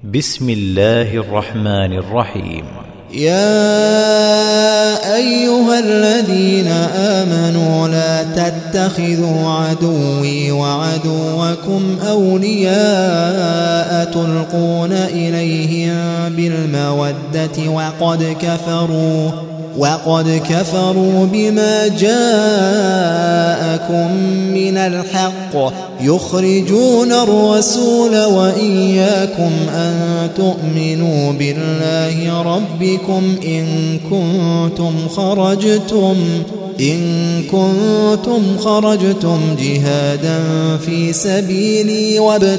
بسم الله الرحمن الرحيم. يا أيها الذين آمنوا لا تتخذوا عدوي وعدوكم أولياء تلقون إليهم بالمودة وقد كفروا بما جاءكم من الحق يخرجون الرسول وإياكم أن تؤمنوا بالله ربكم إن كنتم خرجتم جهادا في سبيلي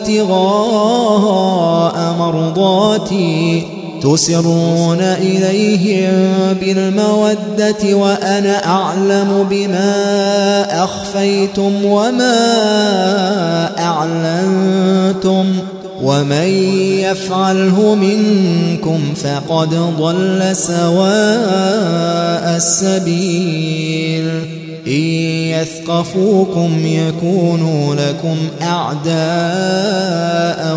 وابتغاء مرضاتي تسرون إليهم بالمودة وأنا أعلم بما أخفيتم وما أعلنتم ومن يفعله منكم فقد ضل سواء السبيل. إن يثقفوكم يكونوا لكم أعداء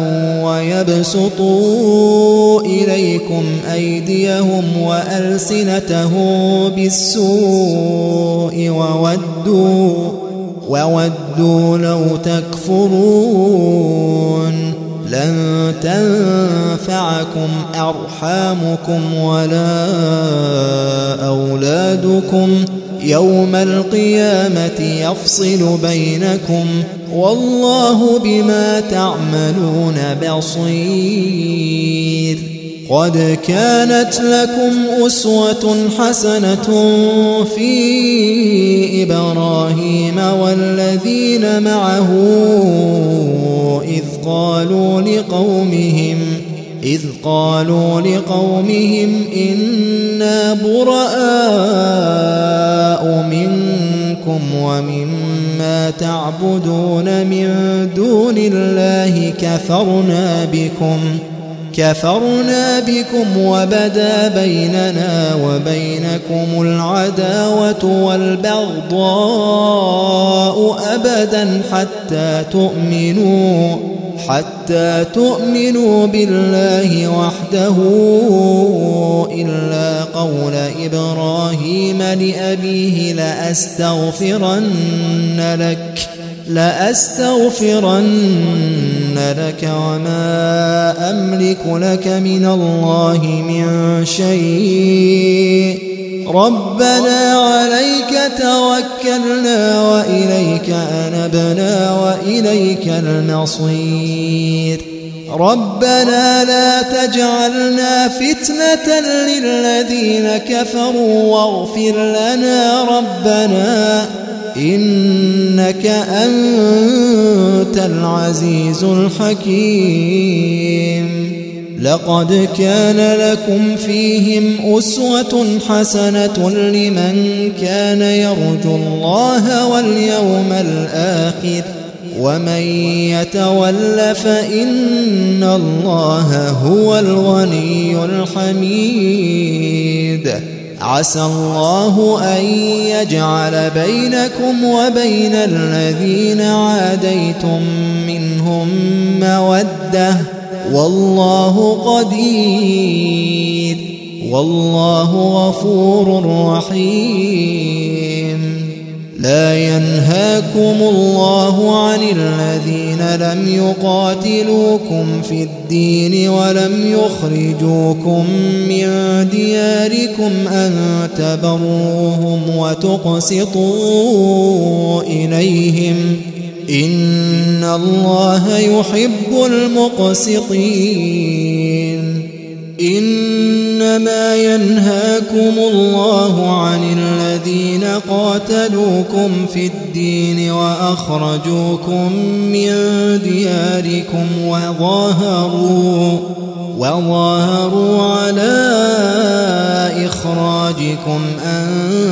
ويبسطوا إليكم أيديهم وألسنتهم بالسوء وودوا لو تكفرون. لن تنفعكم أرحامكم ولا أولادكم يوم القيامة يفصل بينكم والله بما تعملون بصير. قد كانت لكم أسوة حسنة في إبراهيم والذين معه إذ قالوا لقومهم إنا براء منكم ومما تعبدون من دون الله كفرنا بكم وبدا بيننا وبينكم العداوة والبغضاء أبدا حتى تؤمنوا بالله وحده إلا قول إبراهيم لأبيه لأستغفرن لك وما أملك لك من الله من شيء. ربنا عليك توكلنا وإليك أنبنا وإليك المصير. ربنا لا تجعلنا فتنة للذين كفروا واغفر لنا ربنا إنك أنت العزيز الحكيم. لقد كان لكم فيهم أسوة حسنة لمن كان يرجو الله واليوم الآخر ومن يتول فإن الله هو الغني الحميد. عسى الله أن يجعل بينكم وبين الذين عاديتم منهم مودة والله قدير والله غفور رحيم. لا ينهاكم الله عن الذين لم يقاتلوكم في الدين ولم يخرجوكم من دياركم أن تبروهم وتقسطوا إليهم إن الله يحب المقسطين. إنما ينهاكم الله عن الذين قاتلوكم في الدين وأخرجوكم من دياركم وظاهروا على إخراجكم أن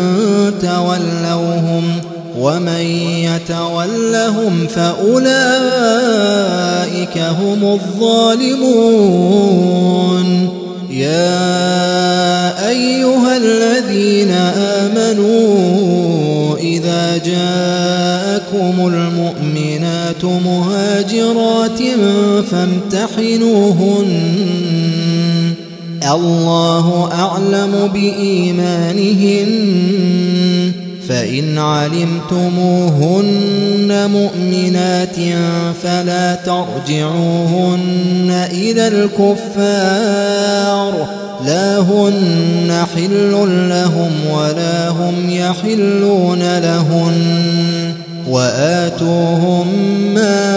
تولوهم ومن يتولهم فأولئك هم الظالمون. يا أيها الذين آمنوا إذا جاءكم المؤمنات علمت مهاجرات فامتحنوهن الله أعلم بإيمانهن فإن علمتموهن مؤمنات فلا ترجعوهن إلى الكفار لا هن حل لهم ولا هم يحلون لهن وآتوهم ما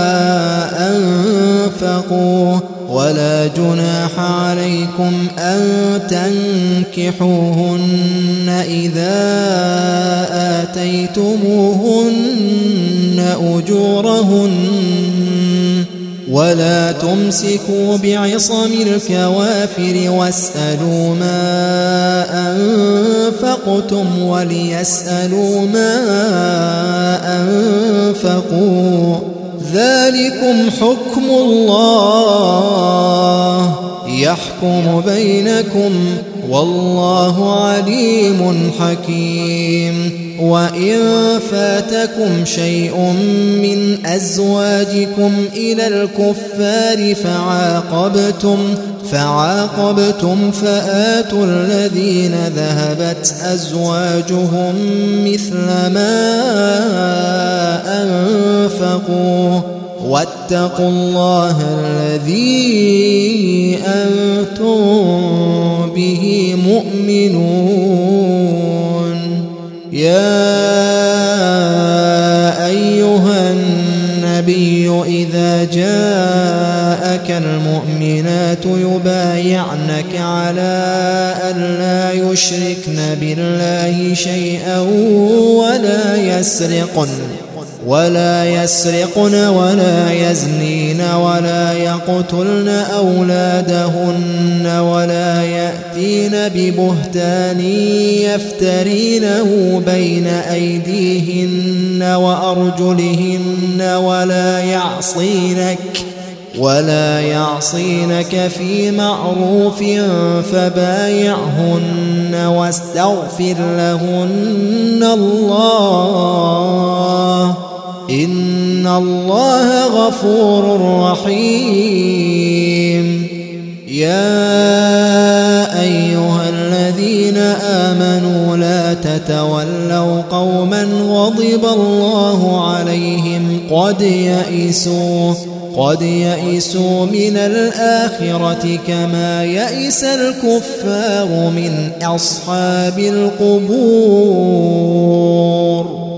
أنفقوا ولا جناح عليكم أن تنكحوهن إذا آتيتموهن أجورهن ولا تمسكوا بعصم الكوافر واسألوا ما أنفقتم وليسألوا ما أنفقوا ذلكم حكم الله يحكم بينكم والله عليم حكيم وإن فاتكم شيء من أزواجكم إلى الكفار فعاقبتم فآتوا الذين ذهبت أزواجهم مثل ما أنفقوا واتقوا الله الذي أنتم به مؤمنون يا أيها النبي إذا جاءك المؤمنات يبايعنك على أن لا يشركن بالله شيئا ولا يسرقن ولا يزنين ولا يقتلن أولادهن ولا يأتين ببهتان يفترينه بين أيديهن وأرجلهن ولا يعصينك في معروف فبايعهن واستغفر لهن الله إن الله غفور رحيم يا أيها الذين آمنوا لا تتولوا قوما غضب الله عليهم قد يئسوا من الآخرة كما يئس الكفار من أصحاب القبور